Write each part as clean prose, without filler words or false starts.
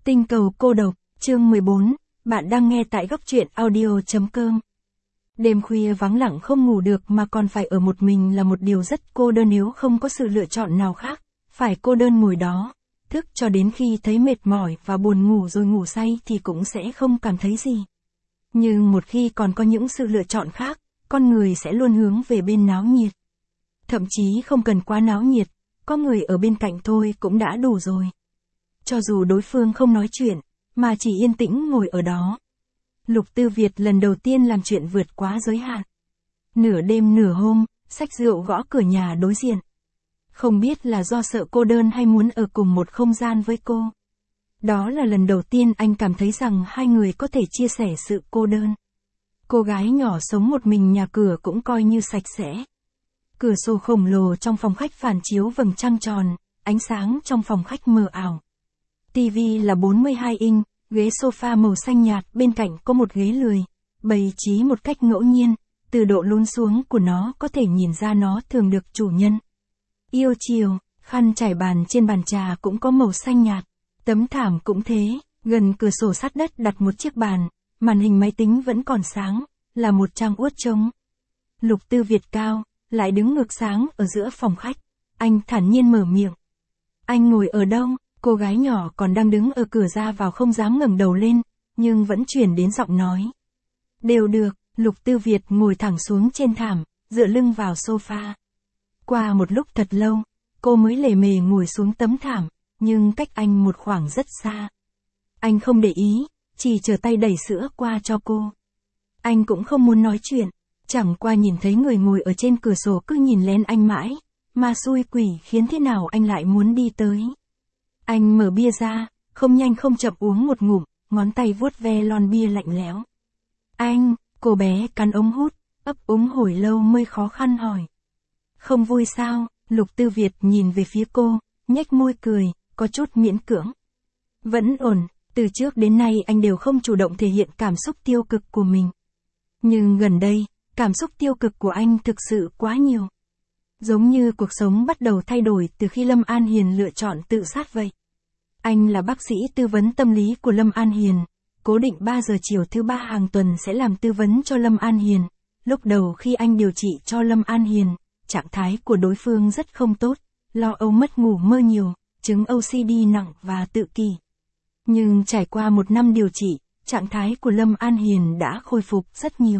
Tinh cầu cô độc, chương 14, bạn đang nghe tại góc truyện audio.com. Đêm khuya vắng lặng không ngủ được mà còn phải ở một mình là một điều rất cô đơn nếu không có sự lựa chọn nào khác, phải cô đơn ngồi đó, thức cho đến khi thấy mệt mỏi và buồn ngủ rồi ngủ say thì cũng sẽ không cảm thấy gì. Nhưng một khi còn có những sự lựa chọn khác, con người sẽ luôn hướng về bên náo nhiệt. Thậm chí không cần quá náo nhiệt, có người ở bên cạnh thôi cũng đã đủ rồi. Cho dù đối phương không nói chuyện, mà chỉ yên tĩnh ngồi ở đó. Lục Tư Việt lần đầu tiên làm chuyện vượt quá giới hạn. Nửa đêm nửa hôm, xách rượu gõ cửa nhà đối diện. Không biết là do sợ cô đơn hay muốn ở cùng một không gian với cô. Đó là lần đầu tiên anh cảm thấy rằng hai người có thể chia sẻ sự cô đơn. Cô gái nhỏ sống một mình, nhà cửa cũng coi như sạch sẽ. Cửa sổ khổng lồ trong phòng khách phản chiếu vầng trăng tròn, ánh sáng trong phòng khách mờ ảo. TV là 42 inch, ghế sofa màu xanh nhạt, bên cạnh có một ghế lười, bày trí một cách ngẫu nhiên, từ độ lún xuống của nó có thể nhìn ra nó thường được chủ nhân yêu chiều. Khăn trải bàn trên bàn trà cũng có màu xanh nhạt, tấm thảm cũng thế, gần cửa sổ sát đất đặt một chiếc bàn, màn hình máy tính vẫn còn sáng, là một trang uất trống. Lục Tư Việt cao, lại đứng ngược sáng ở giữa phòng khách, anh thản nhiên mở miệng. Anh ngồi ở đâu? Cô gái nhỏ còn đang đứng ở cửa ra vào không dám ngẩng đầu lên, nhưng vẫn chuyển đến giọng nói. Đều được. Lục Tư Việt ngồi thẳng xuống trên thảm, dựa lưng vào sofa. Qua một lúc thật lâu, cô mới lề mề ngồi xuống tấm thảm, nhưng cách anh một khoảng rất xa. Anh không để ý, chỉ trở tay đẩy sữa qua cho cô. Anh cũng không muốn nói chuyện, chẳng qua nhìn thấy người ngồi ở trên cửa sổ cứ nhìn lên anh mãi, mà xui quỷ khiến thế nào anh lại muốn đi tới. Anh mở bia ra, không nhanh không chậm uống một ngụm, ngón tay vuốt ve lon bia lạnh lẽo. Anh, cô bé cắn ống hút, ấp úng hồi lâu mới khó khăn hỏi. Không vui sao? Lục Tư Việt nhìn về phía cô, nhếch môi cười, có chút miễn cưỡng. Vẫn ổn, từ trước đến nay anh đều không chủ động thể hiện cảm xúc tiêu cực của mình. Nhưng gần đây, cảm xúc tiêu cực của anh thực sự quá nhiều. Giống như cuộc sống bắt đầu thay đổi từ khi Lâm An Hiền lựa chọn tự sát vậy. Anh là bác sĩ tư vấn tâm lý của Lâm An Hiền, cố định 3 giờ chiều thứ 3 hàng tuần sẽ làm tư vấn cho Lâm An Hiền. Lúc đầu khi anh điều trị cho Lâm An Hiền, trạng thái của đối phương rất không tốt, lo âu mất ngủ mơ nhiều, chứng OCD nặng và tự kỷ. Nhưng trải qua 1 năm điều trị, trạng thái của Lâm An Hiền đã khôi phục rất nhiều.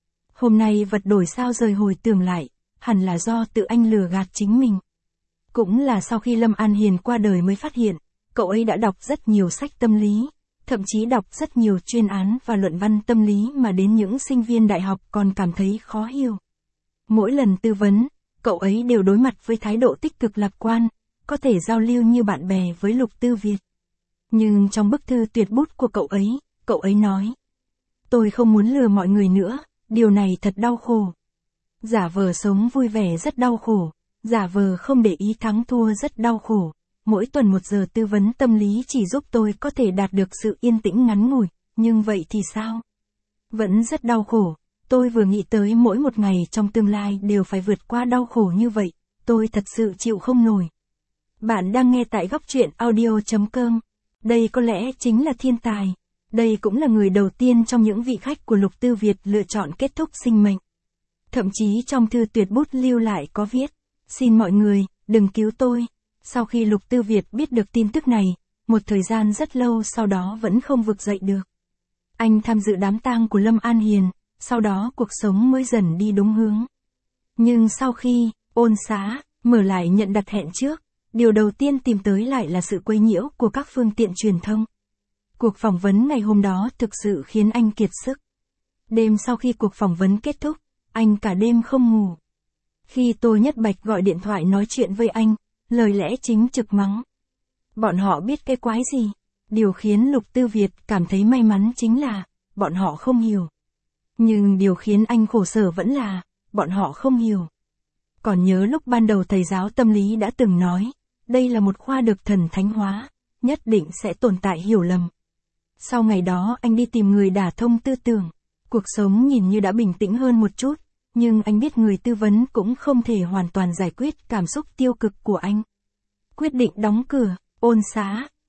Hôm nay vật đổi sao rời hồi tưởng lại, hẳn là do tự anh lừa gạt chính mình. Cũng là sau khi Lâm An Hiền qua đời mới phát hiện, cậu ấy đã đọc rất nhiều sách tâm lý, thậm chí đọc rất nhiều chuyên án và luận văn tâm lý mà đến những sinh viên đại học còn cảm thấy khó hiểu. Mỗi lần tư vấn, cậu ấy đều đối mặt với thái độ tích cực lạc quan, có thể giao lưu như bạn bè với Lục Tư Việt. Nhưng trong bức thư tuyệt bút của cậu ấy nói. Tôi không muốn lừa mọi người nữa, điều này thật đau khổ. Giả vờ sống vui vẻ rất đau khổ, giả vờ không để ý thắng thua rất đau khổ. Mỗi tuần 1 giờ tư vấn tâm lý chỉ giúp tôi có thể đạt được sự yên tĩnh ngắn ngủi, nhưng vậy thì sao? Vẫn rất đau khổ, tôi vừa nghĩ tới mỗi một ngày trong tương lai đều phải vượt qua đau khổ như vậy, tôi thật sự chịu không nổi. Bạn đang nghe tại góc truyện audio.com. Đây có lẽ chính là thiên tài. Đây cũng là người đầu tiên trong những vị khách của Lục Tư Việt lựa chọn kết thúc sinh mệnh. Thậm chí trong thư tuyệt bút lưu lại có viết, xin mọi người, đừng cứu tôi. Sau khi Lục Tư Việt biết được tin tức này, một thời gian rất lâu sau đó vẫn không vực dậy được. Anh tham dự đám tang của Lâm An Hiền, sau đó cuộc sống mới dần đi đúng hướng. Nhưng sau khi ôn xá, mở lại nhận đặt hẹn trước, điều đầu tiên tìm tới lại là sự quấy nhiễu của các phương tiện truyền thông. Cuộc phỏng vấn ngày hôm đó thực sự khiến anh kiệt sức. Đêm sau khi cuộc phỏng vấn kết thúc, anh cả đêm không ngủ. Khi Tô Nhất Bạch gọi điện thoại nói chuyện với anh, lời lẽ chính trực mắng. Bọn họ biết cái quái gì? Điều khiến Lục Tư Việt cảm thấy may mắn chính là, bọn họ không hiểu. Nhưng điều khiến anh khổ sở vẫn là, bọn họ không hiểu. Còn nhớ lúc ban đầu thầy giáo tâm lý đã từng nói, đây là một khoa được thần thánh hóa, nhất định sẽ tồn tại hiểu lầm. Sau ngày đó anh đi tìm người đả thông tư tưởng, cuộc sống nhìn như đã bình tĩnh hơn một chút, nhưng anh biết người tư vấn cũng không thể hoàn toàn giải quyết cảm xúc tiêu cực của anh. Quyết định đóng cửa, ôn xá,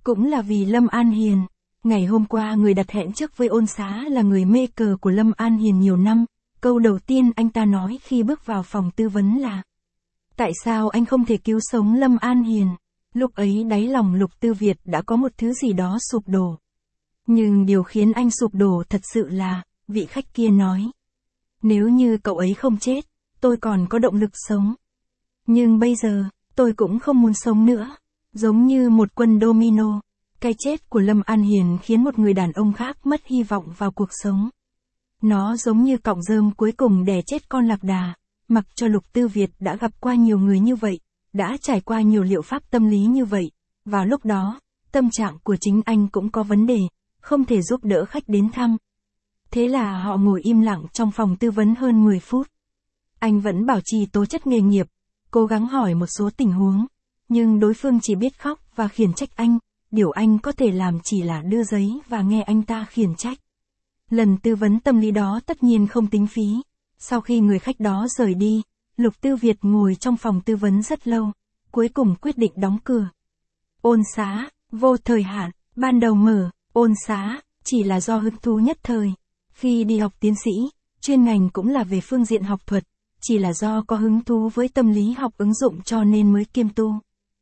Cũng là vì Lâm An Hiền. Ngày hôm qua người đặt hẹn trước với Ôn Xá là người mê cờ của Lâm An Hiền nhiều năm. Câu đầu tiên anh ta nói khi bước vào phòng tư vấn là: tại sao anh không thể cứu sống Lâm An Hiền? Lúc ấy đáy lòng Lục Tư Việt đã có một thứ gì đó sụp đổ. Nhưng điều khiến anh sụp đổ thật sự là, vị khách kia nói: nếu như cậu ấy không chết, tôi còn có động lực sống. Nhưng bây giờ, tôi cũng không muốn sống nữa. Giống như một quân domino, cái chết của Lâm An Hiền khiến một người đàn ông khác mất hy vọng vào cuộc sống. Nó giống như cọng rơm cuối cùng đè chết con lạc đà. Mặc cho Lục Tư Việt đã gặp qua nhiều người như vậy, đã trải qua nhiều liệu pháp tâm lý như vậy, vào lúc đó, tâm trạng của chính anh cũng có vấn đề, không thể giúp đỡ khách đến thăm. Thế là họ ngồi im lặng trong phòng tư vấn hơn 10 phút. Anh vẫn bảo trì tố chất nghề nghiệp, cố gắng hỏi một số tình huống, nhưng đối phương chỉ biết khóc và khiển trách anh, điều anh có thể làm chỉ là đưa giấy và nghe anh ta khiển trách. Lần tư vấn tâm lý đó tất nhiên không tính phí. Sau khi người khách đó rời đi, Lục Tư Việt ngồi trong phòng tư vấn rất lâu, cuối cùng quyết định đóng cửa. Ôn Xá, vô thời hạn, ban đầu mở, Ôn Xá, chỉ là do hứng thú nhất thời. Khi đi học tiến sĩ, chuyên ngành cũng là về phương diện học thuật, chỉ là do có hứng thú với tâm lý học ứng dụng cho nên mới kiêm tu.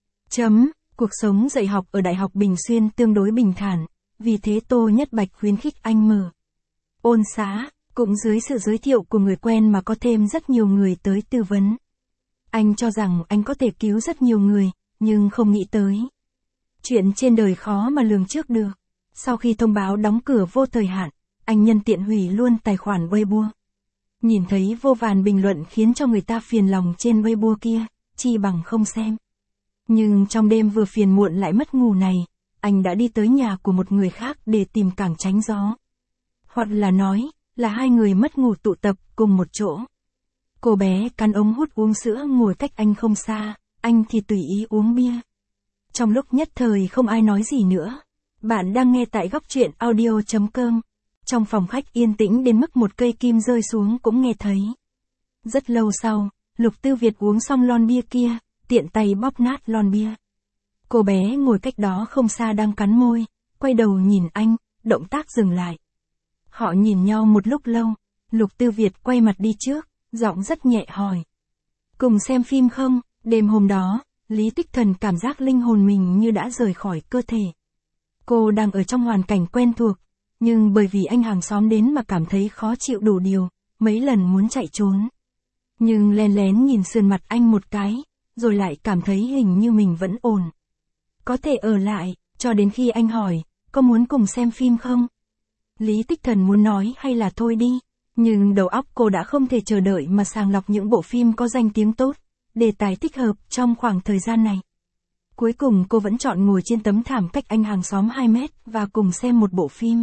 Cuộc sống dạy học ở Đại học Bình Xuyên tương đối bình thản, vì thế Tô Nhất Bạch khuyến khích anh mở Ôn Xá. Cũng dưới sự giới thiệu của người quen mà có thêm rất nhiều người tới tư vấn. Anh cho rằng anh có thể cứu rất nhiều người, nhưng không nghĩ tới. Chuyện trên đời khó mà lường trước được. Sau khi thông báo đóng cửa vô thời hạn, anh nhân tiện hủy luôn tài khoản Weibo. Nhìn thấy vô vàn bình luận khiến cho người ta phiền lòng trên Weibo kia, chi bằng không xem. Nhưng trong đêm vừa phiền muộn lại mất ngủ này, anh đã đi tới nhà của một người khác để tìm cảng tránh gió. Hoặc là nói, là hai người mất ngủ tụ tập cùng một chỗ. Cô bé cắn ống hút uống sữa ngồi cách anh không xa, anh thì tùy ý uống bia. Trong lúc nhất thời không ai nói gì nữa. Bạn đang nghe tại góc truyện audio.com. Trong phòng khách yên tĩnh đến mức một cây kim rơi xuống cũng nghe thấy. Rất lâu sau, Lục Tư Việt uống xong lon bia kia, tiện tay bóp nát lon bia. Cô bé ngồi cách đó không xa đang cắn môi, quay đầu nhìn anh, động tác dừng lại. Họ nhìn nhau một lúc lâu, Lục Tư Việt quay mặt đi trước, giọng rất nhẹ hỏi: cùng xem phim không? Đêm hôm đó, Lý Tích Thần cảm giác linh hồn mình như đã rời khỏi cơ thể. Cô đang ở trong hoàn cảnh quen thuộc, nhưng bởi vì anh hàng xóm đến mà cảm thấy khó chịu đủ điều, mấy lần muốn chạy trốn. Nhưng lén lén nhìn sườn mặt anh một cái, rồi lại cảm thấy hình như mình vẫn ổn. Có thể ở lại, cho đến khi anh hỏi, có muốn cùng xem phim không? Lý Tích Thần muốn nói hay là thôi đi, nhưng đầu óc cô đã không thể chờ đợi mà sàng lọc những bộ phim có danh tiếng tốt, đề tài thích hợp trong khoảng thời gian này. Cuối cùng cô vẫn chọn ngồi trên tấm thảm cách anh hàng xóm 2 mét và cùng xem một bộ phim.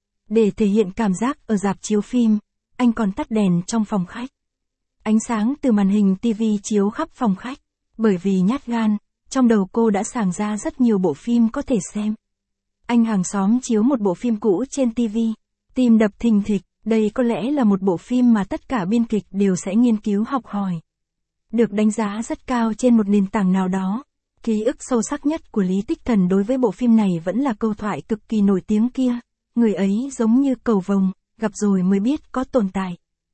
Để thể hiện cảm giác ở rạp chiếu phim, anh còn tắt đèn trong phòng khách. Ánh sáng từ màn hình TV chiếu khắp phòng khách, bởi vì nhát gan, trong đầu cô đã sàng ra rất nhiều bộ phim có thể xem. Anh hàng xóm chiếu một bộ phim cũ trên TV, tim đập thình thịch, đây có lẽ là một bộ phim mà tất cả biên kịch đều sẽ nghiên cứu học hỏi. Được đánh giá rất cao trên một nền tảng nào đó. Ký ức sâu sắc nhất của Lý Tích Thần đối với bộ phim này vẫn là câu thoại cực kỳ nổi tiếng kia, người ấy giống như cầu vồng, gặp rồi mới biết có tồn tại.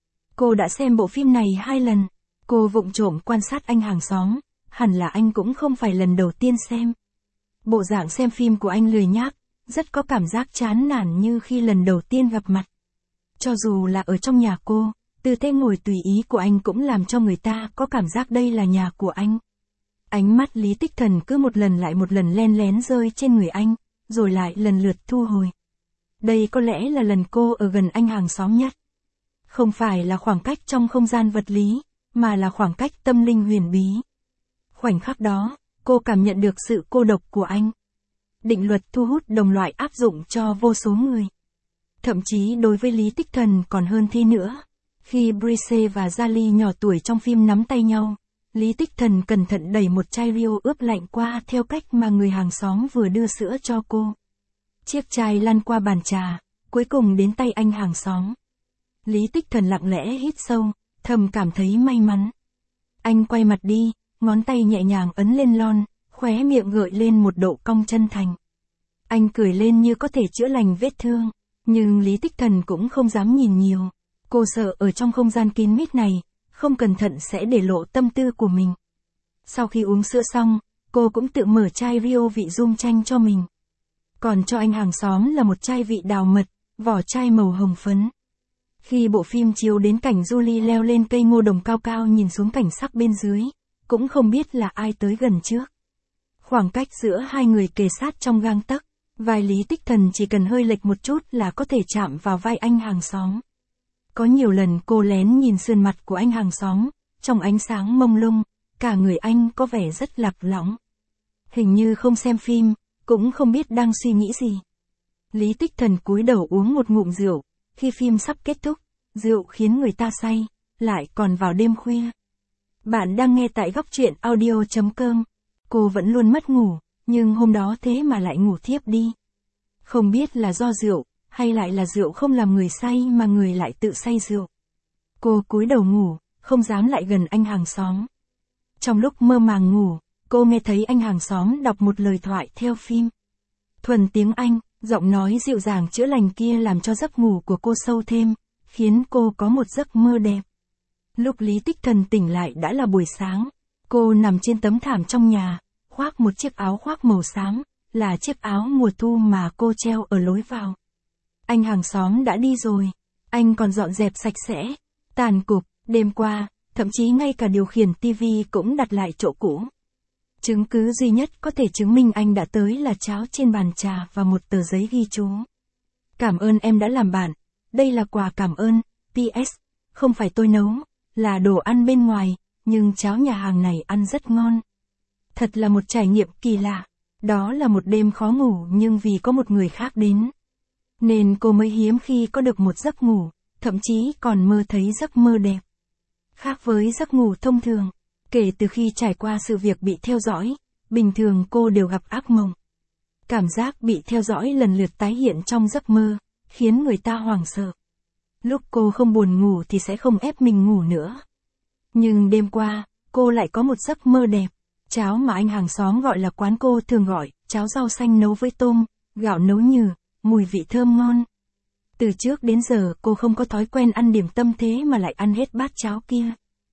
Cô đã xem bộ phim này 2 lần, cô vụng trộm quan sát anh hàng xóm, hẳn là anh cũng không phải lần đầu tiên xem. Bộ dạng xem phim của anh lười nhác, rất có cảm giác chán nản như khi lần đầu tiên gặp mặt. Cho dù là ở trong nhà cô, tư thế ngồi tùy ý của anh cũng làm cho người ta có cảm giác đây là nhà của anh. Ánh mắt Lý Tích Thần cứ một lần lại một lần len lén rơi trên người anh, rồi lại lần lượt thu hồi. Đây có lẽ là lần cô ở gần anh hàng xóm nhất. Không phải là khoảng cách trong không gian vật lý, mà là khoảng cách tâm linh huyền bí. Khoảnh khắc đó, cô cảm nhận được sự cô độc của anh. Định luật thu hút đồng loại áp dụng cho vô số người. Thậm chí đối với Lý Tích Thần còn hơn thế nữa. Khi Brice và Jali nhỏ tuổi trong phim nắm tay nhau, Lý Tích Thần cẩn thận đẩy một chai rượu ướp lạnh qua theo cách mà người hàng xóm vừa đưa sữa cho cô. Chiếc chai lăn qua bàn trà, cuối cùng đến tay anh hàng xóm. Lý Tích Thần lặng lẽ hít sâu, thầm cảm thấy may mắn. Anh quay mặt đi, ngón tay nhẹ nhàng ấn lên lon, khóe miệng gợi lên một độ cong chân thành. Anh cười lên như có thể chữa lành vết thương, nhưng Lý Tích Thần cũng không dám nhìn nhiều. Cô sợ ở trong không gian kín mít này, không cẩn thận sẽ để lộ tâm tư của mình. Sau khi uống sữa xong, cô cũng tự mở chai Rio vị rum chanh cho mình. Còn cho anh hàng xóm là một chai vị đào mật, vỏ chai màu hồng phấn. Khi bộ phim chiếu đến cảnh Julie leo lên cây ngô đồng cao cao nhìn xuống cảnh sắc bên dưới, cũng không biết là ai tới gần trước. Khoảng cách giữa hai người kề sát trong gang tấc, vai Lý Tích Thần chỉ cần hơi lệch một chút là có thể chạm vào vai anh hàng xóm. Có nhiều lần cô lén nhìn sườn mặt của anh hàng xóm, trong ánh sáng mông lung, cả người anh có vẻ rất lạc lõng. Hình như không xem phim, cũng không biết đang suy nghĩ gì. Lý Tích Thần cúi đầu uống một ngụm rượu, khi phim sắp kết thúc, rượu khiến người ta say, lại còn vào đêm khuya. Bạn đang nghe tại góc truyện audio.com. Cô vẫn luôn mất ngủ, nhưng hôm đó thế mà lại ngủ thiếp đi. Không biết là do rượu, hay lại là rượu không làm người say mà người lại tự say rượu. Cô cúi đầu ngủ, không dám lại gần anh hàng xóm. Trong lúc mơ màng ngủ, cô nghe thấy anh hàng xóm đọc một lời thoại theo phim. Thuần tiếng Anh, giọng nói dịu dàng chữa lành kia làm cho giấc ngủ của cô sâu thêm, khiến cô có một giấc mơ đẹp. Lúc Lý Tích Thần tỉnh lại đã là buổi sáng. Cô nằm trên tấm thảm trong nhà, khoác một chiếc áo khoác màu xám, là chiếc áo mùa thu mà cô treo ở lối vào. Anh hàng xóm đã đi rồi, anh còn dọn dẹp sạch sẽ, tàn cục, đêm qua, thậm chí ngay cả điều khiển tivi cũng đặt lại chỗ cũ. Chứng cứ duy nhất có thể chứng minh anh đã tới là cháo trên bàn trà và một tờ giấy ghi chú. Cảm ơn em đã làm bạn, đây là quà cảm ơn, PS, không phải tôi nấu, là đồ ăn bên ngoài, nhưng cháo nhà hàng này ăn rất ngon. Thật là một trải nghiệm kỳ lạ, đó là một đêm khó ngủ nhưng vì có một người khác đến. Nên cô mới hiếm khi có được một giấc ngủ, thậm chí còn mơ thấy giấc mơ đẹp. Khác với giấc ngủ thông thường, kể từ khi trải qua sự việc bị theo dõi, bình thường cô đều gặp ác mộng. Cảm giác bị theo dõi lần lượt tái hiện trong giấc mơ, khiến người ta hoảng sợ. Lúc cô không buồn ngủ thì sẽ không ép mình ngủ nữa. Nhưng đêm qua, cô lại có một giấc mơ đẹp. Cháo mà anh hàng xóm gọi là quán cô thường gọi, cháo rau xanh nấu với tôm, gạo nấu nhừ, mùi vị thơm ngon. Từ trước đến giờ cô không có thói quen ăn điểm tâm thế mà lại ăn hết bát cháo kia.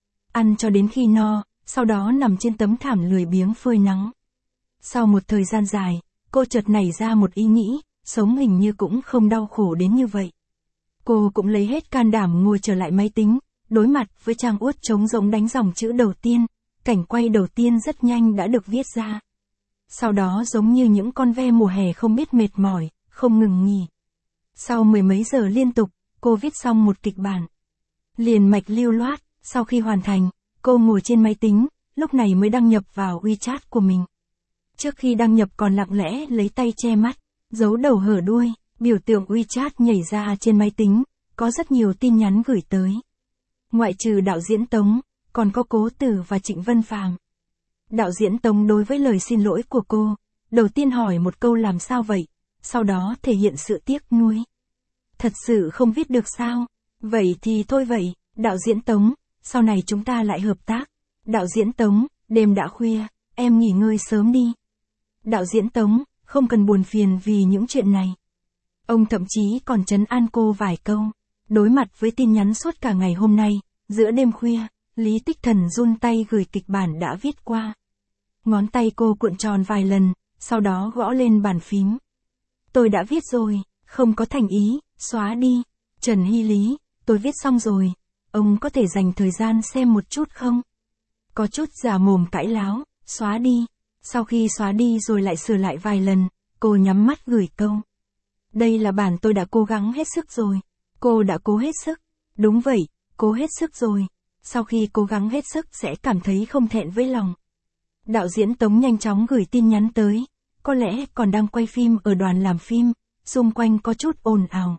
Ăn cho đến khi no, sau đó nằm trên tấm thảm lười biếng phơi nắng. Sau một thời gian dài, cô chợt nảy ra một ý nghĩ, sống hình như cũng không đau khổ đến như vậy. Cô cũng lấy hết can đảm ngồi trở lại máy tính, đối mặt với trang uất trống rỗng đánh dòng chữ đầu tiên, cảnh quay đầu tiên rất nhanh đã được viết ra. Sau đó giống như những con ve mùa hè không biết mệt mỏi, không ngừng nghỉ. Sau mười mấy giờ liên tục, cô viết xong một kịch bản. Liền mạch lưu loát, sau khi hoàn thành, cô ngồi trên máy tính, lúc này mới đăng nhập vào WeChat của mình. Trước khi đăng nhập còn lặng lẽ lấy tay che mắt, giấu đầu hở đuôi, biểu tượng WeChat nhảy ra trên máy tính, có rất nhiều tin nhắn gửi tới. Ngoại trừ đạo diễn Tống, còn có Cố Tử và Trịnh Vân Phàm. Đạo diễn Tống đối với lời xin lỗi của cô, đầu tiên hỏi một câu làm sao vậy, sau đó thể hiện sự tiếc nuối. Thật sự không viết được sao? Vậy thì thôi vậy, đạo diễn Tống, sau này chúng ta lại hợp tác. Đạo diễn Tống, đêm đã khuya, em nghỉ ngơi sớm đi. Đạo diễn Tống, không cần buồn phiền vì những chuyện này. Ông thậm chí còn trấn an cô vài câu. Đối mặt với tin nhắn suốt cả ngày hôm nay, giữa đêm khuya, Lý Tích Thần run tay gửi kịch bản đã viết qua. Ngón tay cô cuộn tròn vài lần, sau đó gõ lên bàn phím. Tôi đã viết rồi, không có thành ý, xóa đi. Trần Hy Lý, tôi viết xong rồi, ông có thể dành thời gian xem một chút không? Có chút giả mồm cãi láo, xóa đi. Sau khi xóa đi rồi lại sửa lại vài lần, cô nhắm mắt gửi câu. Đây là bản tôi đã cố gắng hết sức rồi. Cô đã cố hết sức. Đúng vậy, cố hết sức rồi. Sau khi cố gắng hết sức sẽ cảm thấy không thẹn với lòng. Đạo diễn Tống nhanh chóng gửi tin nhắn tới. Có lẽ còn đang quay phim ở đoàn làm phim, xung quanh có chút ồn ào.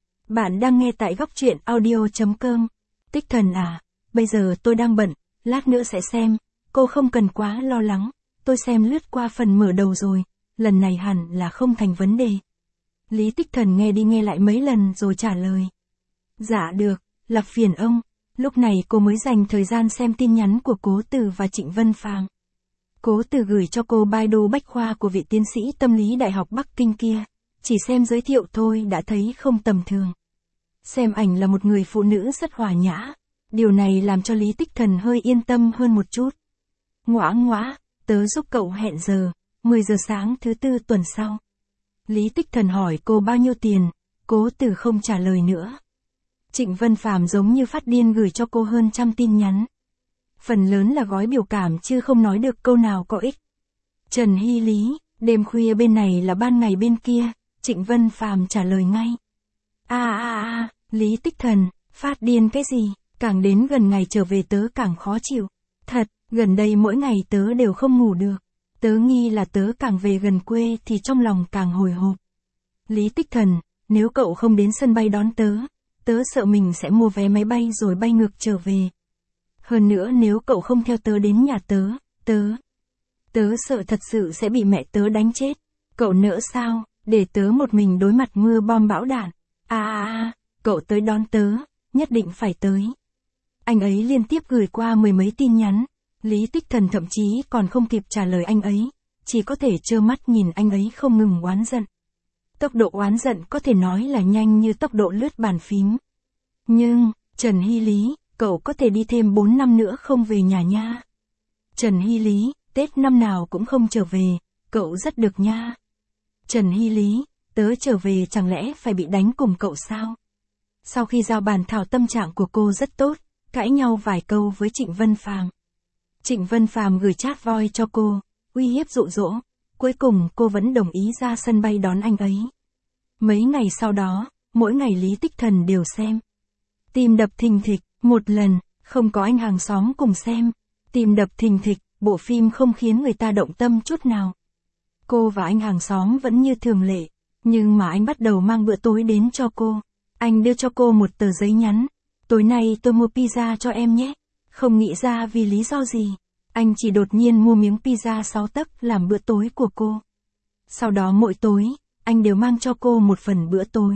Bạn đang nghe tại góc truyện audio.com. Tích Thần à, bây giờ tôi đang bận, lát nữa sẽ xem. Cô không cần quá lo lắng. Tôi xem lướt qua phần mở đầu rồi, lần này hẳn là không thành vấn đề. Lý Tích Thần nghe đi nghe lại mấy lần rồi trả lời. Dạ được, làm phiền ông. Lúc này cô mới dành thời gian xem tin nhắn của Cố Tử và Trịnh Vân Phàm. Cố Từ gửi cho cô Baidu bách khoa của vị tiến sĩ tâm lý Đại học Bắc Kinh kia. Chỉ xem giới thiệu thôi đã thấy không tầm thường. Xem ảnh là một người phụ nữ rất hòa nhã. Điều này làm cho Lý Tích Thần hơi yên tâm hơn một chút. Ngoã, tớ giúp cậu hẹn giờ, 10 giờ sáng thứ Tư tuần sau. Lý Tích Thần hỏi cô bao nhiêu tiền, Cố Từ không trả lời nữa. Trịnh Vân Phàm giống như phát điên gửi cho cô hơn 100 tin nhắn. Phần lớn là gói biểu cảm chứ không nói được câu nào có ích. Trần Hy Lý, đêm khuya bên này là ban ngày bên kia, Trịnh Vân Phàm trả lời ngay. Lý Tích Thần, phát điên cái gì, càng đến gần ngày trở về tớ càng khó chịu. Thật, gần đây mỗi ngày tớ đều không ngủ được. Tớ nghi là tớ càng về gần quê thì trong lòng càng hồi hộp. Lý Tích Thần, nếu cậu không đến sân bay đón tớ, tớ sợ mình sẽ mua vé máy bay rồi bay ngược trở về. Hơn nữa nếu cậu không theo tớ đến nhà tớ sợ thật sự sẽ bị mẹ tớ đánh chết. Cậu nỡ sao, để tớ một mình đối mặt mưa bom bão đạn. Cậu tới đón tớ, nhất định phải tới. Anh ấy liên tiếp gửi qua 10 mấy tin nhắn. Lý Tích Thần thậm chí còn không kịp trả lời anh ấy, chỉ có thể trơ mắt nhìn anh ấy không ngừng oán giận. Tốc độ oán giận có thể nói là nhanh như tốc độ lướt bàn phím. Nhưng, Trần Hy Lý, cậu có thể đi thêm 4 năm nữa không về nhà nha. Trần Hy Lý, Tết năm nào cũng không trở về, cậu rất được nha. Trần Hy Lý, tớ trở về chẳng lẽ phải bị đánh cùng cậu sao? Sau khi giao bàn thảo tâm trạng của cô rất tốt, cãi nhau vài câu với Trịnh Vân Phàm. Trịnh Vân Phàm gửi chat voice cho cô, uy hiếp dụ dỗ, cuối cùng cô vẫn đồng ý ra sân bay đón anh ấy. Mấy ngày sau đó, mỗi ngày Lý Tích Thần đều xem. Tim đập thình thịch, một lần, không có anh hàng xóm cùng xem. Tim đập thình thịch, bộ phim không khiến người ta động tâm chút nào. Cô và anh hàng xóm vẫn như thường lệ, nhưng mà anh bắt đầu mang bữa tối đến cho cô. Anh đưa cho cô một tờ giấy nhắn. Tối nay tôi mua pizza cho em nhé. Không nghĩ ra vì lý do gì, anh chỉ đột nhiên mua miếng pizza 6 tấc làm bữa tối của cô. Sau đó mỗi tối, anh đều mang cho cô một phần bữa tối.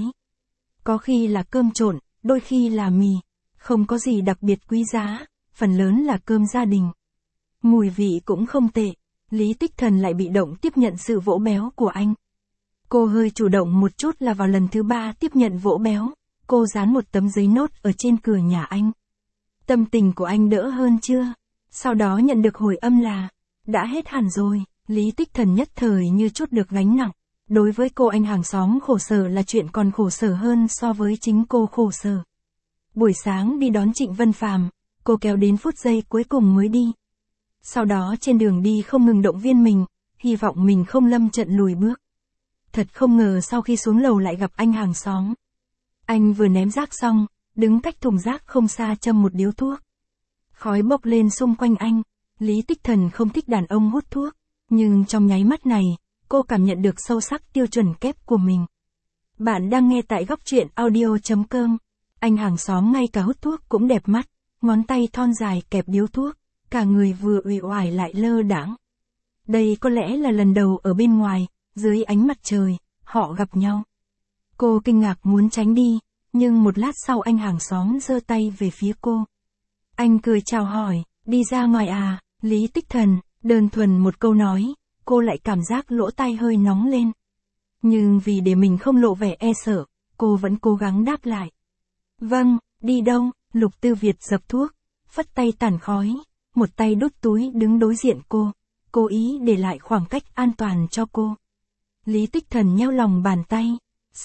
Có khi là cơm trộn, đôi khi là mì, không có gì đặc biệt quý giá, phần lớn là cơm gia đình. Mùi vị cũng không tệ, Lý Tích Thần lại bị động tiếp nhận sự vỗ béo của anh. Cô hơi chủ động một chút là vào lần thứ 3 tiếp nhận vỗ béo, cô dán một tấm giấy nốt ở trên cửa nhà anh. Tâm tình của anh đỡ hơn chưa? Sau đó nhận được hồi âm là, đã hết hẳn rồi. Lý Tích Thần nhất thời như chút được gánh nặng. Đối với cô anh hàng xóm khổ sở là chuyện còn khổ sở hơn so với chính cô khổ sở. Buổi sáng đi đón Trịnh Vân Phàm, cô kéo đến phút giây cuối cùng mới đi. Sau đó trên đường đi không ngừng động viên mình, hy vọng mình không lâm trận lùi bước. Thật không ngờ sau khi xuống lầu lại gặp anh hàng xóm. Anh vừa ném rác xong, đứng cách thùng rác không xa châm một điếu thuốc. Khói bốc lên xung quanh anh. Lý Tích Thần không thích đàn ông hút thuốc, nhưng trong nháy mắt này, cô cảm nhận được sâu sắc tiêu chuẩn kép của mình. Bạn đang nghe tại góc truyện audio.com. Anh hàng xóm ngay cả hút thuốc cũng đẹp mắt, ngón tay thon dài kẹp điếu thuốc, cả người vừa uể oải lại lơ đãng. Đây có lẽ là lần đầu ở bên ngoài, dưới ánh mặt trời, họ gặp nhau. Cô kinh ngạc muốn tránh đi, nhưng một lát sau anh hàng xóm giơ tay về phía cô. Anh cười chào hỏi, đi ra ngoài à, Lý Tích Thần, đơn thuần một câu nói, cô lại cảm giác lỗ tai hơi nóng lên. Nhưng vì để mình không lộ vẻ e sợ, cô vẫn cố gắng đáp lại. Vâng, đi đâu? Lục Tư Việt dập thuốc, phất tay tàn khói, một tay đút túi đứng đối diện cô, cố ý để lại khoảng cách an toàn cho cô. Lý Tích Thần nheo lòng bàn tay.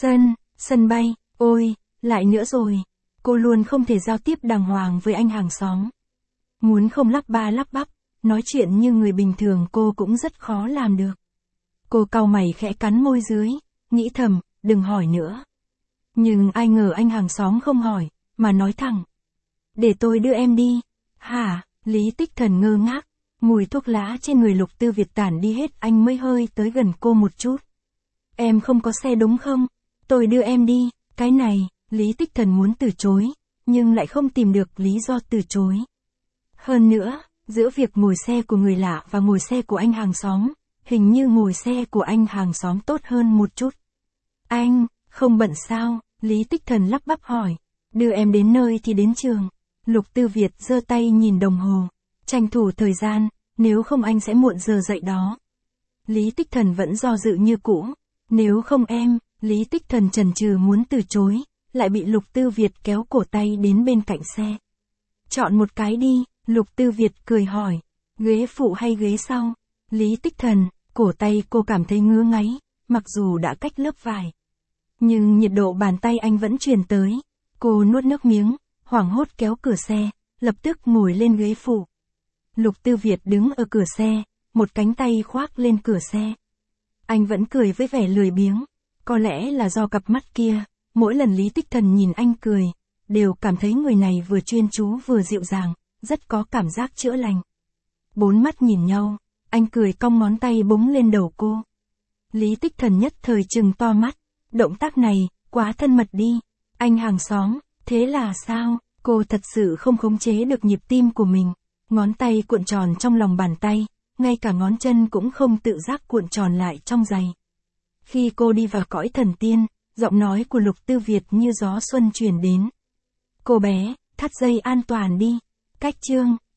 Sân bay, ôi, lại nữa rồi. Cô luôn không thể giao tiếp đàng hoàng với anh hàng xóm. Muốn không lắp ba lắp bắp, nói chuyện như người bình thường cô cũng rất khó làm được. Cô cau mày khẽ cắn môi dưới, nghĩ thầm, đừng hỏi nữa. Nhưng ai ngờ anh hàng xóm không hỏi, mà nói thẳng. Để tôi đưa em đi. Hả? Lý Tích Thần ngơ ngác, mùi thuốc lá trên người Lục Tư Việt tản đi hết anh mới hơi tới gần cô một chút. Em không có xe đúng không? Tôi đưa em đi. Cái này, Lý Tích Thần muốn từ chối, nhưng lại không tìm được lý do từ chối. Hơn nữa, giữa việc ngồi xe của người lạ và ngồi xe của anh hàng xóm, hình như ngồi xe của anh hàng xóm tốt hơn một chút. Anh, không bận sao? Lý Tích Thần lắp bắp hỏi. Đưa em đến nơi thì đến trường. Lục Tư Việt giơ tay nhìn đồng hồ. Tranh thủ thời gian, nếu không anh sẽ muộn giờ dậy đó. Lý Tích Thần vẫn do dự như cũ. Nếu không em, Lý Tích Thần chần chừ muốn từ chối, lại bị Lục Tư Việt kéo cổ tay đến bên cạnh xe. Chọn một cái đi, Lục Tư Việt cười hỏi. Ghế phụ hay ghế sau? Lý Tích Thần, cổ tay cô cảm thấy ngứa ngáy, mặc dù đã cách lớp vải. Nhưng nhiệt độ bàn tay anh vẫn truyền tới. Cô nuốt nước miếng, hoảng hốt kéo cửa xe, lập tức ngồi lên ghế phụ. Lục Tư Việt đứng ở cửa xe, một cánh tay khoác lên cửa xe. Anh vẫn cười với vẻ lười biếng. Có lẽ là do cặp mắt kia, mỗi lần Lý Tích Thần nhìn anh cười, đều cảm thấy người này vừa chuyên chú vừa dịu dàng, rất có cảm giác chữa lành. Bốn mắt nhìn nhau, anh cười cong ngón tay búng lên đầu cô. Lý Tích Thần nhất thời trừng to mắt, động tác này, quá thân mật đi. Anh hàng xóm, thế là sao? Cô thật sự không khống chế được nhịp tim của mình, ngón tay cuộn tròn trong lòng bàn tay, ngay cả ngón chân cũng không tự giác cuộn tròn lại trong giày. Khi cô đi vào cõi thần tiên, giọng nói của Lục Tư Việt như gió xuân truyền đến. Cô bé, thắt dây an toàn đi. Cách chương